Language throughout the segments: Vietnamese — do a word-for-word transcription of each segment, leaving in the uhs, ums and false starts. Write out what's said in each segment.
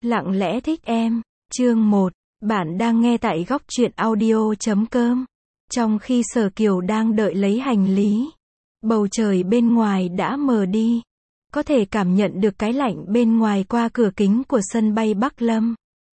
Lặng lẽ thích em. Chương một. Bạn đang nghe tại góc truyện audio chấm com. Trong khi Sở Kiều đang đợi lấy hành lý, bầu trời bên ngoài đã mờ đi. Có thể cảm nhận được cái lạnh bên ngoài qua cửa kính của sân bay Bắc Lâm.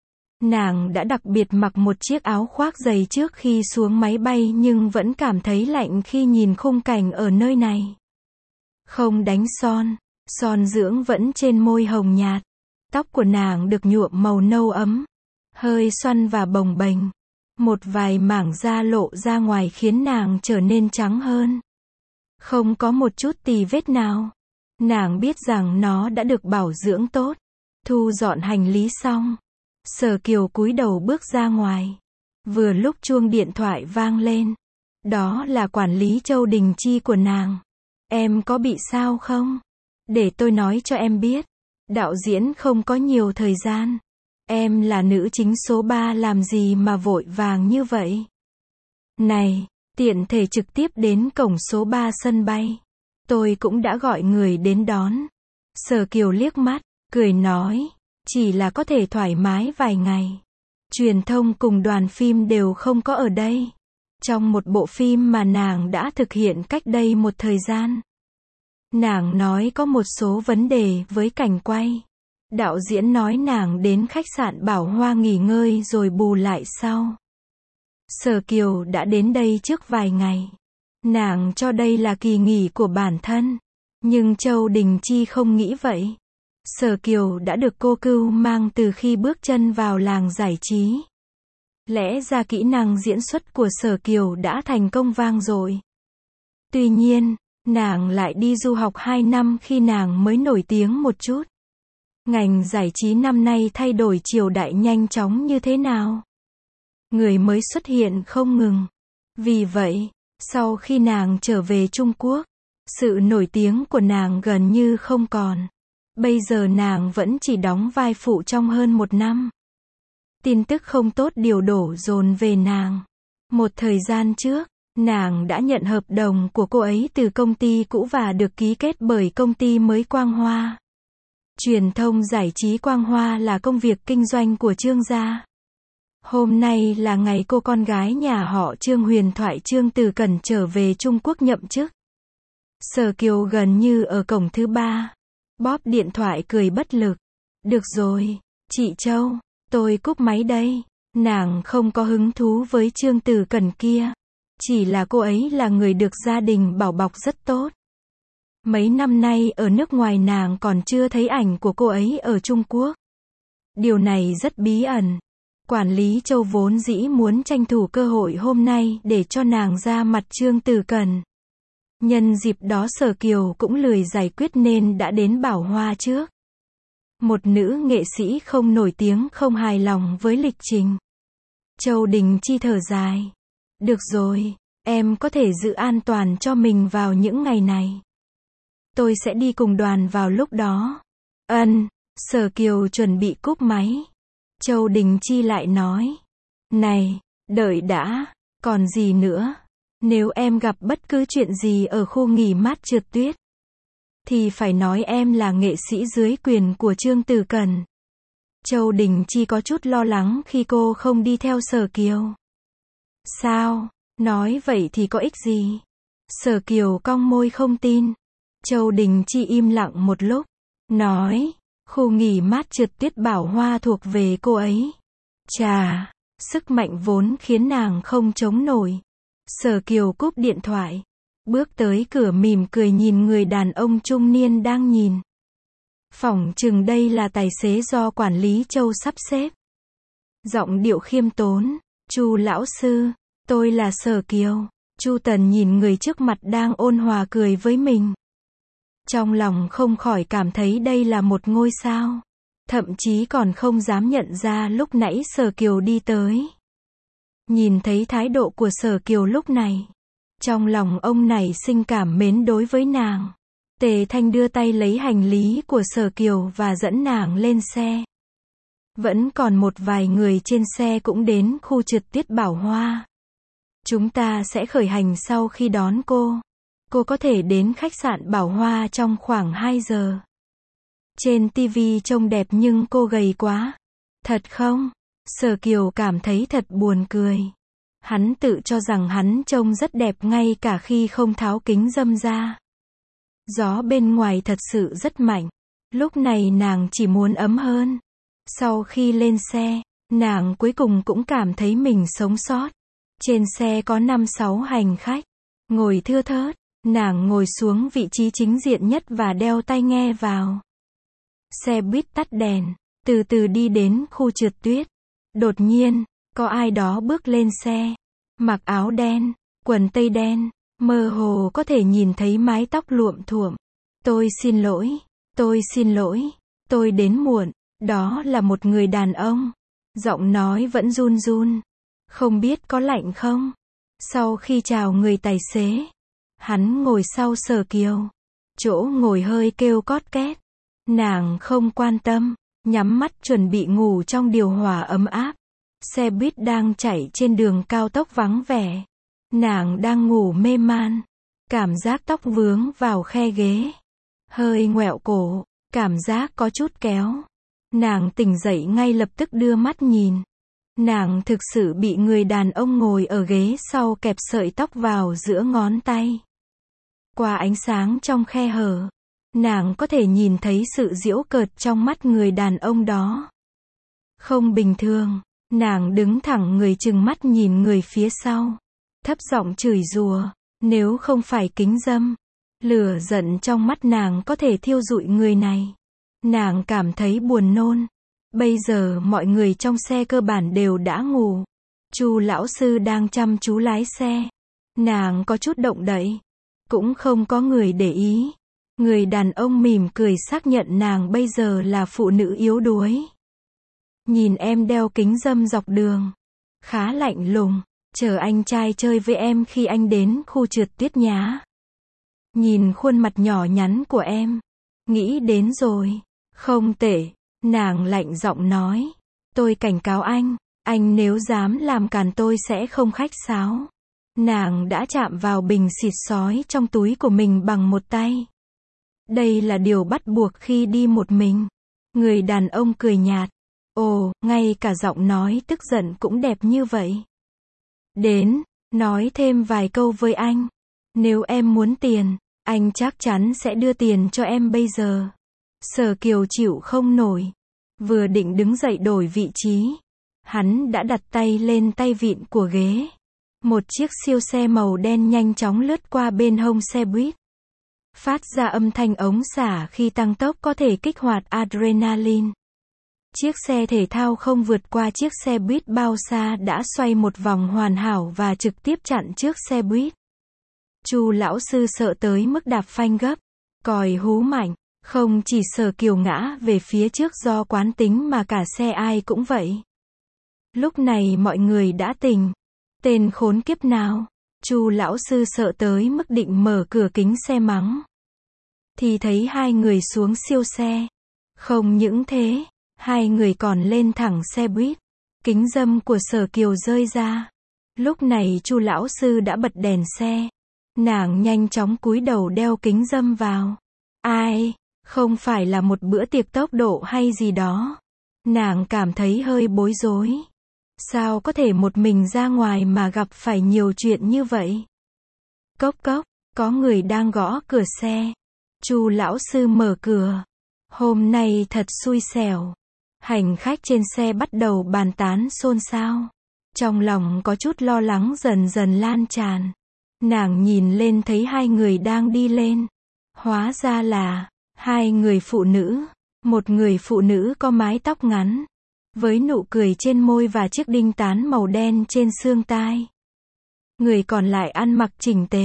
Nàng đã đặc biệt mặc một chiếc áo khoác dày trước khi xuống máy bay nhưng vẫn cảm thấy lạnh khi nhìn khung cảnh ở nơi này. Không đánh son, son dưỡng vẫn trên môi hồng nhạt. Tóc của nàng được nhuộm màu nâu ấm, hơi xoăn và bồng bềnh. Một vài mảng da lộ ra ngoài khiến nàng trở nên trắng hơn. Không có một chút tì vết nào. Nàng biết rằng nó đã được bảo dưỡng tốt. Thu dọn hành lý xong, Sở Kiều cúi đầu bước ra ngoài. Vừa lúc chuông điện thoại vang lên. Đó là quản lý Châu Đình Chi của nàng. Em có bị sao không? Để tôi nói cho em biết. Đạo diễn không có nhiều thời gian. Em là nữ chính số ba làm gì mà vội vàng như vậy? Này, tiện thể trực tiếp đến cổng số ba sân bay. Tôi cũng đã gọi người đến đón. Sở Kiều liếc mắt, cười nói, chỉ là có thể thoải mái vài ngày. Truyền thông cùng đoàn phim đều không có ở đây. Trong một bộ phim mà nàng đã thực hiện cách đây một thời gian. Nàng nói có một số vấn đề với cảnh quay. Đạo diễn nói nàng đến khách sạn Bảo Hoa nghỉ ngơi rồi bù lại sau. Sở Kiều đã đến đây trước vài ngày. Nàng cho đây là kỳ nghỉ của bản thân. Nhưng Châu Đình Chi không nghĩ vậy. Sở Kiều đã được cô cưu mang từ khi bước chân vào làng giải trí. Lẽ ra kỹ năng diễn xuất của Sở Kiều đã thành công vang dội. Tuy nhiên, nàng lại đi du học hai năm khi nàng mới nổi tiếng một chút. Ngành giải trí năm nay thay đổi triều đại nhanh chóng như thế nào? Người mới xuất hiện không ngừng. Vì vậy, sau khi nàng trở về Trung Quốc, sự nổi tiếng của nàng gần như không còn. Bây giờ nàng vẫn chỉ đóng vai phụ trong hơn một năm. Tin tức không tốt điều đổ dồn về nàng. Một thời gian trước, nàng đã nhận hợp đồng của cô ấy từ công ty cũ và được ký kết bởi công ty mới Quang Hoa. Truyền thông giải trí Quang Hoa là công việc kinh doanh của Trương gia. Hôm nay là ngày cô con gái nhà họ Trương huyền thoại Trương Từ Cẩn trở về Trung Quốc nhậm chức. Sở Kiều gần như ở cổng thứ ba. Bóp điện thoại cười bất lực. Được rồi, chị Châu, tôi cúp máy đây. Nàng không có hứng thú với Trương Từ Cẩn kia. Chỉ là cô ấy là người được gia đình bảo bọc rất tốt. Mấy năm nay ở nước ngoài nàng còn chưa thấy ảnh của cô ấy ở Trung Quốc. Điều này rất bí ẩn. Quản lý Châu vốn dĩ muốn tranh thủ cơ hội hôm nay để cho nàng ra mặt Trương Từ Cẩn. Nhân dịp đó Sở Kiều cũng lười giải quyết nên đã đến Bảo Hoa trước. Một nữ nghệ sĩ không nổi tiếng không hài lòng với lịch trình. Châu Đình Chi thở dài. Được rồi, em có thể giữ an toàn cho mình vào những ngày này. Tôi sẽ đi cùng đoàn vào lúc đó. Ân, Sở Kiều chuẩn bị cúp máy. Châu Đình Chi lại nói. Này, đợi đã, còn gì nữa? Nếu em gặp bất cứ chuyện gì ở khu nghỉ mát trượt tuyết, thì phải nói em là nghệ sĩ dưới quyền của Trương Từ Cẩn. Châu Đình Chi có chút lo lắng khi cô không đi theo Sở Kiều. Sao? Nói vậy thì có ích gì? Sở Kiều cong môi không tin. Châu Đình Chi im lặng một lúc. Nói, khu nghỉ mát trượt tuyết Bảo Hoa thuộc về cô ấy. Chà, sức mạnh vốn khiến nàng không chống nổi. Sở Kiều cúp điện thoại. Bước tới cửa mỉm cười nhìn người đàn ông trung niên đang nhìn. Phỏng chừng đây là tài xế do quản lý Châu sắp xếp. Giọng điệu khiêm tốn. Chu lão sư, tôi là Sở Kiều. Chu Tần nhìn người trước mặt đang ôn hòa cười với mình. Trong lòng không khỏi cảm thấy đây là một ngôi sao. Thậm chí còn không dám nhận ra lúc nãy Sở Kiều đi tới. Nhìn thấy thái độ của Sở Kiều lúc này. Trong lòng ông này sinh cảm mến đối với nàng. Tề Thanh đưa tay lấy hành lý của Sở Kiều và dẫn nàng lên xe. Vẫn còn một vài người trên xe cũng đến khu trượt tuyết Bảo Hoa. Chúng ta sẽ khởi hành sau khi đón cô. Cô có thể đến khách sạn Bảo Hoa trong khoảng hai giờ. Trên ti vi trông đẹp nhưng cô gầy quá. Thật không? Sở Kiều cảm thấy thật buồn cười. Hắn tự cho rằng hắn trông rất đẹp ngay cả khi không tháo kính râm ra. Gió bên ngoài thật sự rất mạnh. Lúc này nàng chỉ muốn ấm hơn. Sau khi lên xe, nàng cuối cùng cũng cảm thấy mình sống sót. Trên xe có năm sáu hành khách. Ngồi thưa thớt, nàng ngồi xuống vị trí chính diện nhất và đeo tai nghe vào. Xe buýt tắt đèn, từ từ đi đến khu trượt tuyết. Đột nhiên, có ai đó bước lên xe. Mặc áo đen, quần tây đen, mơ hồ có thể nhìn thấy mái tóc luộm thuộm. Tôi xin lỗi, tôi xin lỗi, tôi đến muộn. Đó là một người đàn ông. Giọng nói vẫn run run. Không biết có lạnh không? Sau khi chào người tài xế, hắn ngồi sau Sở Kiều. Chỗ ngồi hơi kêu cót két. Nàng không quan tâm, nhắm mắt chuẩn bị ngủ trong điều hòa ấm áp. Xe buýt đang chạy trên đường cao tốc vắng vẻ. Nàng đang ngủ mê man. Cảm giác tóc vướng vào khe ghế. Hơi ngoẹo cổ, cảm giác có chút kéo. Nàng tỉnh dậy ngay lập tức đưa mắt nhìn. Nàng thực sự bị người đàn ông ngồi ở ghế sau kẹp sợi tóc vào giữa ngón tay. Qua ánh sáng trong khe hở, nàng có thể nhìn thấy sự giễu cợt trong mắt người đàn ông đó. Không bình thường, nàng đứng thẳng người trừng mắt nhìn người phía sau. Thấp giọng chửi rủa, nếu không phải kính râm. Lửa giận trong mắt nàng có thể thiêu rụi người này. Nàng cảm thấy buồn nôn. Bây giờ mọi người trong xe cơ bản đều đã ngủ. Chu lão sư đang chăm chú lái xe. Nàng có chút động đậy. Cũng không có người để ý. Người đàn ông mỉm cười xác nhận nàng bây giờ là phụ nữ yếu đuối. Nhìn em đeo kính râm dọc đường. Khá lạnh lùng. Chờ anh trai chơi với em khi anh đến khu trượt tuyết nhá. Nhìn khuôn mặt nhỏ nhắn của em. Nghĩ đến rồi. Không tệ. Nàng lạnh giọng nói. Tôi cảnh cáo anh. Anh nếu dám làm càn tôi sẽ không khách sáo. Nàng đã chạm vào bình xịt sói trong túi của mình bằng một tay. Đây là điều bắt buộc khi đi một mình. Người đàn ông cười nhạt. Ồ, ngay cả giọng nói tức giận cũng đẹp như vậy. Đến, nói thêm vài câu với anh. Nếu em muốn tiền, anh chắc chắn sẽ đưa tiền cho em bây giờ. Sở Kiều chịu không nổi. Vừa định đứng dậy đổi vị trí. Hắn đã đặt tay lên tay vịn của ghế. Một chiếc siêu xe màu đen nhanh chóng lướt qua bên hông xe buýt. Phát ra âm thanh ống xả khi tăng tốc có thể kích hoạt adrenaline. Chiếc xe thể thao không vượt qua chiếc xe buýt bao xa đã xoay một vòng hoàn hảo và trực tiếp chặn trước xe buýt. Chu lão sư sợ tới mức đạp phanh gấp. Còi hú mạnh. Không chỉ Sở Kiều ngã về phía trước do quán tính mà cả xe ai cũng vậy. Lúc này mọi người đã tỉnh. Tên khốn kiếp nào. Chu lão sư sợ tới mức định mở cửa kính xe mắng. Thì thấy hai người xuống siêu xe. Không những thế, hai người còn lên thẳng xe buýt. Kính râm của Sở Kiều rơi ra. Lúc này Chu lão sư đã bật đèn xe. Nàng nhanh chóng cúi đầu đeo kính râm vào. Ai, không phải là một bữa tiệc tốc độ hay gì đó. Nàng cảm thấy hơi bối rối. Sao có thể một mình ra ngoài mà gặp phải nhiều chuyện như vậy? Cốc cốc, có người đang gõ cửa xe. Chu lão sư mở cửa. Hôm nay thật xui xẻo. Hành khách trên xe bắt đầu bàn tán xôn xao. Trong lòng có chút lo lắng dần dần lan tràn. Nàng nhìn lên thấy hai người đang đi lên. Hóa ra là hai người phụ nữ. Một người phụ nữ có mái tóc ngắn, với nụ cười trên môi và chiếc đinh tán màu đen trên xương tai. Người còn lại ăn mặc chỉnh tề.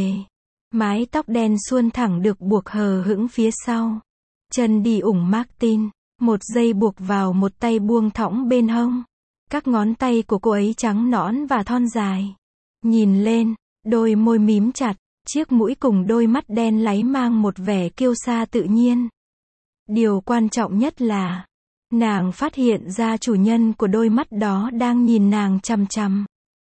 Mái tóc đen suôn thẳng được buộc hờ hững phía sau. Chân đi ủng Martin. Một dây buộc vào một tay buông thõng bên hông. Các ngón tay của cô ấy trắng nõn và thon dài. Nhìn lên, đôi môi mím chặt, chiếc mũi cùng đôi mắt đen láy mang một vẻ kiêu sa tự nhiên. Điều quan trọng nhất là, nàng phát hiện ra chủ nhân của đôi mắt đó đang nhìn nàng chằm chằm.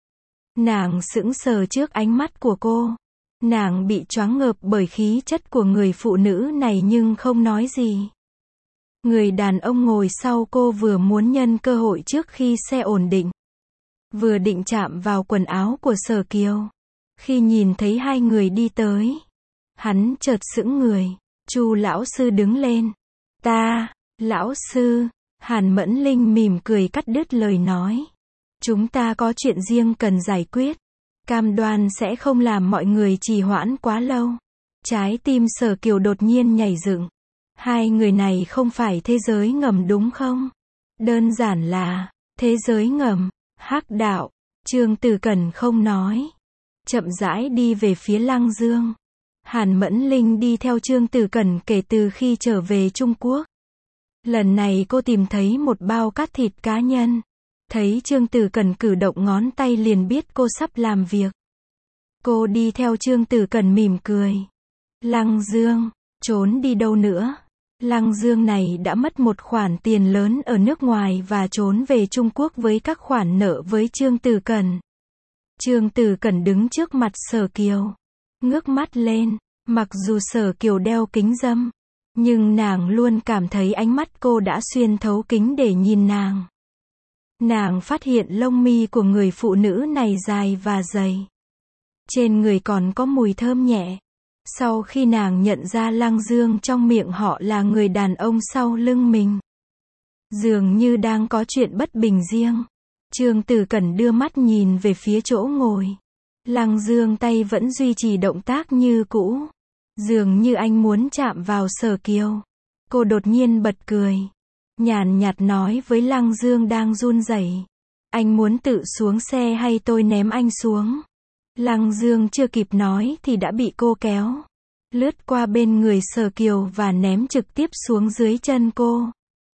Nàng sững sờ trước ánh mắt của cô. Nàng bị choáng ngợp bởi khí chất của người phụ nữ này nhưng không nói gì. Người đàn ông ngồi sau cô vừa muốn nhân cơ hội trước khi xe ổn định, vừa định chạm vào quần áo của Sở Kiều. Khi nhìn thấy hai người đi tới, hắn chợt sững người. Chu lão sư đứng lên. Ta, lão sư, Hàn Mẫn Linh mỉm cười cắt đứt lời nói. Chúng ta có chuyện riêng cần giải quyết. Cam đoan sẽ không làm mọi người trì hoãn quá lâu. Trái tim Sở Kiều đột nhiên nhảy dựng. Hai người này không phải thế giới ngầm đúng không? Đơn giản là thế giới ngầm, hắc đạo. Trương Tử Cẩn không nói, chậm rãi đi về phía Lăng Dương. Hàn Mẫn Linh đi theo Trương Tử Cẩn kể từ khi trở về Trung Quốc. Lần này cô tìm thấy một bao cát thịt cá nhân. Thấy Trương Tử Cẩn cử động ngón tay liền biết cô sắp làm việc. Cô đi theo Trương Tử Cẩn mỉm cười. Lăng Dương, trốn đi đâu nữa? Lăng Dương này đã mất một khoản tiền lớn ở nước ngoài và trốn về Trung Quốc với các khoản nợ với Trương Tử Cẩn. Trương Tử Cẩn đứng trước mặt Sở Kiều, ngước mắt lên. Mặc dù Sở Kiều đeo kính râm, nhưng nàng luôn cảm thấy ánh mắt cô đã xuyên thấu kính để nhìn nàng. Nàng phát hiện lông mi của người phụ nữ này dài và dày. Trên người còn có mùi thơm nhẹ. Sau khi nàng nhận ra Lăng Dương trong miệng họ là người đàn ông sau lưng mình, dường như đang có chuyện bất bình riêng. Trương Tử Cẩn đưa mắt nhìn về phía chỗ ngồi. Lăng Dương tay vẫn duy trì động tác như cũ. Dường như anh muốn chạm vào Sở Kiều. Cô đột nhiên bật cười. Nhàn nhạt nói với Lăng Dương đang run rẩy. Anh muốn tự xuống xe hay tôi ném anh xuống? Lăng Dương chưa kịp nói thì đã bị cô kéo. Lướt qua bên người Sở Kiều và ném trực tiếp xuống dưới chân cô.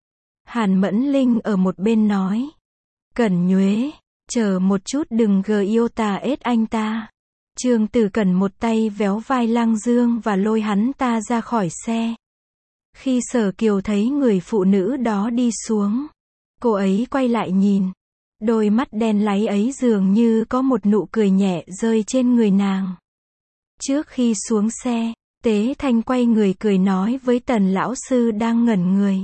Hàn Mẫn Linh ở một bên nói. Cẩn Nhuế, chờ một chút đừng gờ yêu tà ết anh ta. Trương Tử Cẩn một tay véo vai Lăng Dương và lôi hắn ta ra khỏi xe. Khi Sở Kiều thấy người phụ nữ đó đi xuống, cô ấy quay lại nhìn. Đôi mắt đen láy ấy dường như có một nụ cười nhẹ rơi trên người nàng. Trước khi xuống xe, Tế Thanh quay người cười nói với Tần lão sư đang ngẩn người.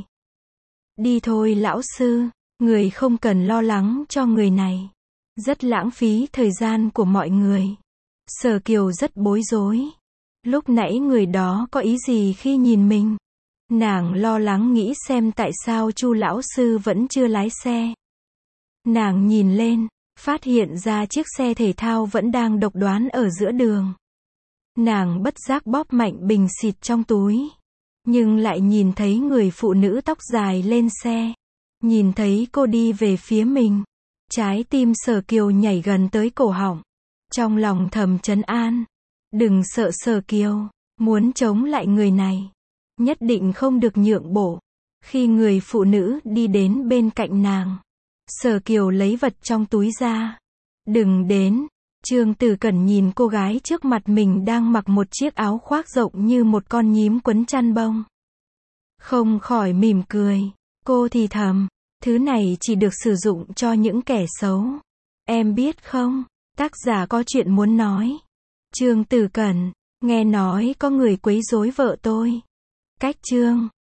Đi thôi lão sư, người không cần lo lắng cho người này. Rất lãng phí thời gian của mọi người. Sở Kiều rất bối rối. Lúc nãy người đó có ý gì khi nhìn mình? Nàng lo lắng nghĩ xem tại sao Chu lão sư vẫn chưa lái xe. Nàng nhìn lên, phát hiện ra chiếc xe thể thao vẫn đang độc đoán ở giữa đường. Nàng bất giác bóp mạnh bình xịt trong túi. Nhưng lại nhìn thấy người phụ nữ tóc dài lên xe. Nhìn thấy cô đi về phía mình. Trái tim Sở Kiều nhảy gần tới cổ họng. Trong lòng thầm trấn an. Đừng sợ Sở Kiều. Muốn chống lại người này, nhất định không được nhượng bộ. Khi người phụ nữ đi đến bên cạnh nàng, Sở Kiều lấy vật trong túi ra. Đừng đến. Trương Tử Cẩn nhìn cô gái trước mặt mình đang mặc một chiếc áo khoác rộng như một con nhím quấn chăn bông. Không khỏi mỉm cười. Cô thì thầm, thứ này chỉ được sử dụng cho những kẻ xấu. Em biết không, tác giả có chuyện muốn nói. Trương Tử Cẩn, nghe nói có người quấy rối vợ tôi. Cách chương